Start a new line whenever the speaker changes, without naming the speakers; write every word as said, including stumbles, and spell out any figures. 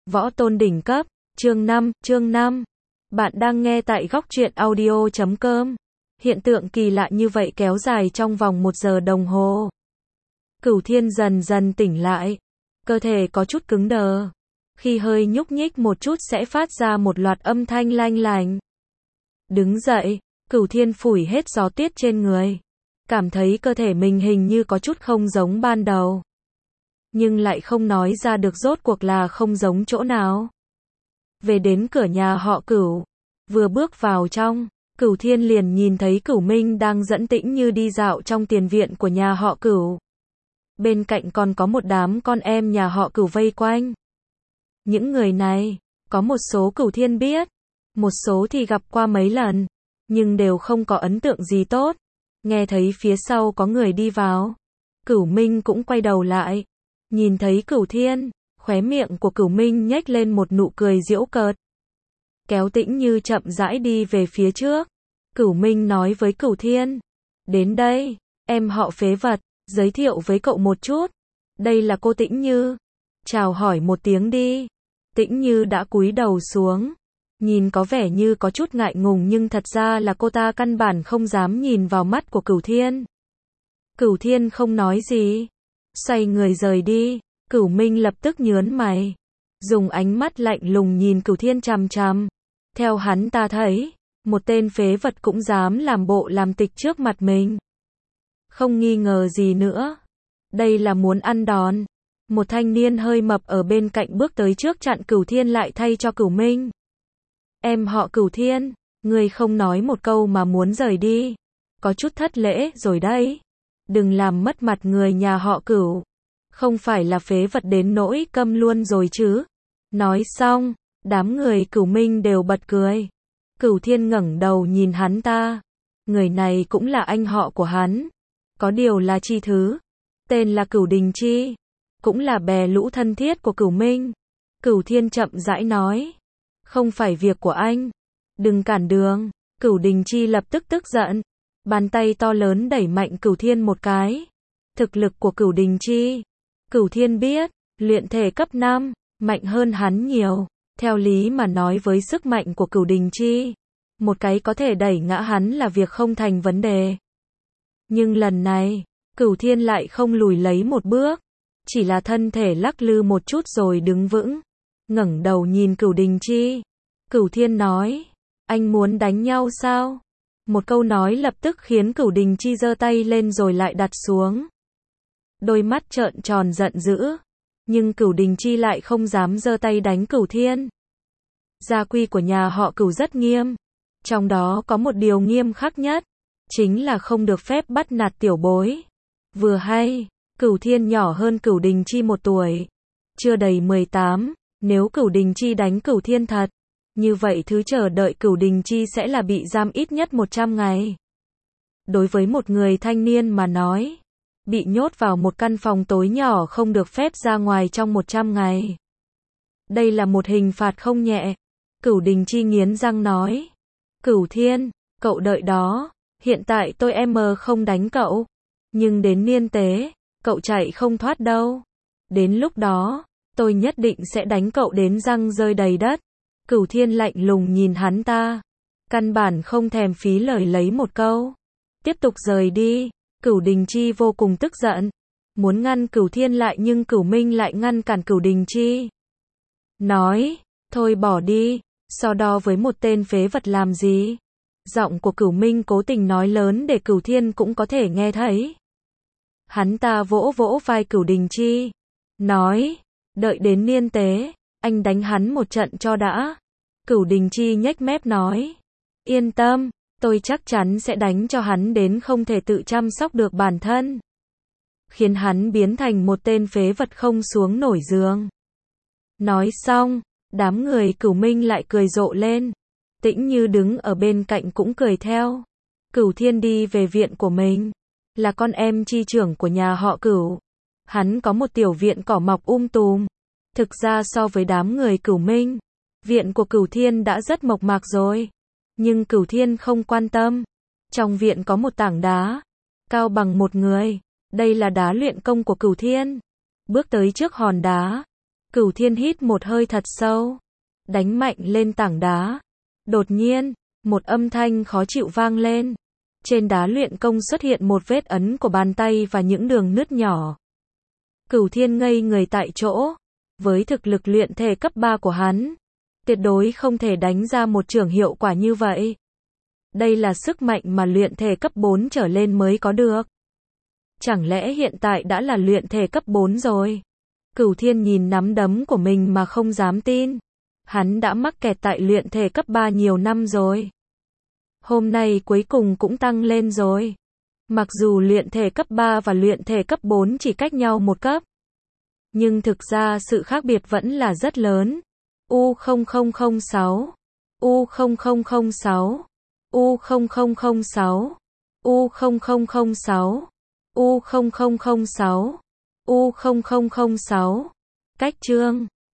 Võ tôn đỉnh cấp, chương năm, chương năm. Bạn đang nghe tại góc truyện audio chấm com. Hiện tượng kỳ lạ như vậy kéo dài trong vòng một giờ đồng hồ. Cửu Thiên dần dần tỉnh lại. Cơ thể có chút cứng đờ. Khi hơi nhúc nhích một chút sẽ phát ra một loạt âm thanh lanh lành. Đứng dậy, Cửu Thiên phủi hết gió tuyết trên người. Cảm thấy cơ thể mình hình như có chút không giống ban đầu. Nhưng lại không nói ra được rốt cuộc là không giống chỗ nào. Về đến cửa nhà họ Cửu, vừa bước vào trong, Cửu Thiên liền nhìn thấy Cửu Minh đang dẫn Tĩnh Như đi dạo trong tiền viện của nhà họ Cửu. Bên cạnh còn có một đám con em nhà họ Cửu vây quanh. Những người này, có một số Cửu Thiên biết, một số thì gặp qua mấy lần, nhưng đều không có ấn tượng gì tốt. Nghe thấy phía sau có người đi vào, Cửu Minh cũng quay đầu lại. Nhìn thấy Cửu Thiên, khóe miệng của Cửu Minh nhếch lên một nụ cười giễu cợt. Kéo Tĩnh Như chậm rãi đi về phía trước. Cửu Minh nói với Cửu Thiên, đến đây, em họ phế vật, giới thiệu với cậu một chút. Đây là cô Tĩnh Như. Chào hỏi một tiếng đi. Tĩnh Như đã cúi đầu xuống. Nhìn có vẻ như có chút ngại ngùng nhưng thật ra là cô ta căn bản không dám nhìn vào mắt của Cửu Thiên. Cửu Thiên không nói gì. Xoay người rời đi, Cửu Minh lập tức nhớn mày. Dùng ánh mắt lạnh lùng nhìn Cửu Thiên chằm chằm. Theo hắn ta thấy, một tên phế vật cũng dám làm bộ làm tịch trước mặt mình. Không nghi ngờ gì nữa. Đây là muốn ăn đòn. Một thanh niên hơi mập ở bên cạnh bước tới trước chặn Cửu Thiên lại thay cho Cửu Minh. Em họ Cửu Thiên, ngươi không nói một câu mà muốn rời đi. Có chút thất lễ rồi đấy. Đừng làm mất mặt người nhà họ Cửu. Không phải là phế vật đến nỗi câm luôn rồi chứ. Nói xong, đám người Cửu Minh đều bật cười. Cửu Thiên ngẩng đầu nhìn hắn ta. Người này cũng là anh họ của hắn. Có điều là Chi Thứ. Tên là Cửu Đình Chi. Cũng là bè lũ thân thiết của Cửu Minh. Cửu Thiên chậm rãi nói. Không phải việc của anh. Đừng cản đường. Cửu Đình Chi lập tức tức giận. Bàn tay to lớn đẩy mạnh Cửu Thiên một cái. Thực lực của Cửu Đình Chi, Cửu Thiên biết, luyện thể cấp năm, mạnh hơn hắn nhiều. Theo lý mà nói với sức mạnh của Cửu Đình Chi, một cái có thể đẩy ngã hắn là việc không thành vấn đề. Nhưng lần này, Cửu Thiên lại không lùi lấy một bước, chỉ là thân thể lắc lư một chút rồi đứng vững, ngẩng đầu nhìn Cửu Đình Chi. Cửu Thiên nói, anh muốn đánh nhau sao? Một câu nói lập tức khiến Cửu Đình Chi giơ tay lên rồi lại đặt xuống. Đôi mắt trợn tròn giận dữ. Nhưng Cửu Đình Chi lại không dám giơ tay đánh Cửu Thiên. Gia quy của nhà họ Cửu rất nghiêm. Trong đó có một điều nghiêm khắc nhất. Chính là không được phép bắt nạt tiểu bối. Vừa hay, Cửu Thiên nhỏ hơn Cửu Đình Chi một tuổi. Chưa đầy mười tám, nếu Cửu Đình Chi đánh Cửu Thiên thật. Như vậy thứ chờ đợi Cửu Đình Chi sẽ là bị giam ít nhất một trăm ngày. Đối với một người thanh niên mà nói, bị nhốt vào một căn phòng tối nhỏ không được phép ra ngoài trong một trăm ngày. Đây là một hình phạt không nhẹ. Cửu Đình Chi nghiến răng nói. Cửu Thiên, cậu đợi đó, hiện tại tôi em không đánh cậu. Nhưng đến niên tế, cậu chạy không thoát đâu. Đến lúc đó, tôi nhất định sẽ đánh cậu đến răng rơi đầy đất. Cửu Thiên lạnh lùng nhìn hắn ta. Căn bản không thèm phí lời lấy một câu. Tiếp tục rời đi. Cửu Đình Chi vô cùng tức giận. Muốn ngăn Cửu Thiên lại nhưng Cửu Minh lại ngăn cản Cửu Đình Chi. Nói, thôi bỏ đi, so đo với một tên phế vật làm gì. Giọng của Cửu Minh cố tình nói lớn để Cửu Thiên cũng có thể nghe thấy. Hắn ta vỗ vỗ vai Cửu Đình Chi. Nói, đợi đến niên tế, anh đánh hắn một trận cho đã. Cửu Đình Chi nhếch mép nói. Yên tâm, tôi chắc chắn sẽ đánh cho hắn đến không thể tự chăm sóc được bản thân. Khiến hắn biến thành một tên phế vật không xuống nổi giường. Nói xong, đám người Cửu Minh lại cười rộ lên. Tĩnh Như đứng ở bên cạnh cũng cười theo. Cửu Thiên đi về viện của mình. Là con em chi trưởng của nhà họ Cửu. Hắn có một tiểu viện cỏ mọc um tùm. Thực ra so với đám người Cửu Minh, viện của Cửu Thiên đã rất mộc mạc rồi. Nhưng Cửu Thiên không quan tâm. Trong viện có một tảng đá, cao bằng một người. Đây là đá luyện công của Cửu Thiên. Bước tới trước hòn đá. Cửu Thiên hít một hơi thật sâu, đánh mạnh lên tảng đá. Đột nhiên, một âm thanh khó chịu vang lên. Trên đá luyện công xuất hiện một vết ấn của bàn tay và những đường nứt nhỏ. Cửu Thiên ngây người tại chỗ. Với thực lực luyện thể cấp ba của hắn, tuyệt đối không thể đánh ra một chưởng hiệu quả như vậy. Đây là sức mạnh mà luyện thể cấp bốn trở lên mới có được. Chẳng lẽ hiện tại đã là luyện thể cấp bốn rồi? Cửu Thiên nhìn nắm đấm của mình mà không dám tin. Hắn đã mắc kẹt tại luyện thể cấp ba nhiều năm rồi. Hôm nay cuối cùng cũng tăng lên rồi. Mặc dù luyện thể cấp ba và luyện thể cấp bốn chỉ cách nhau một cấp, nhưng thực ra sự khác biệt vẫn là rất lớn. U không không không sáu, U không không không sáu, U không không không sáu, U không không không sáu, U không không không sáu, U không không không sáu. Cách chương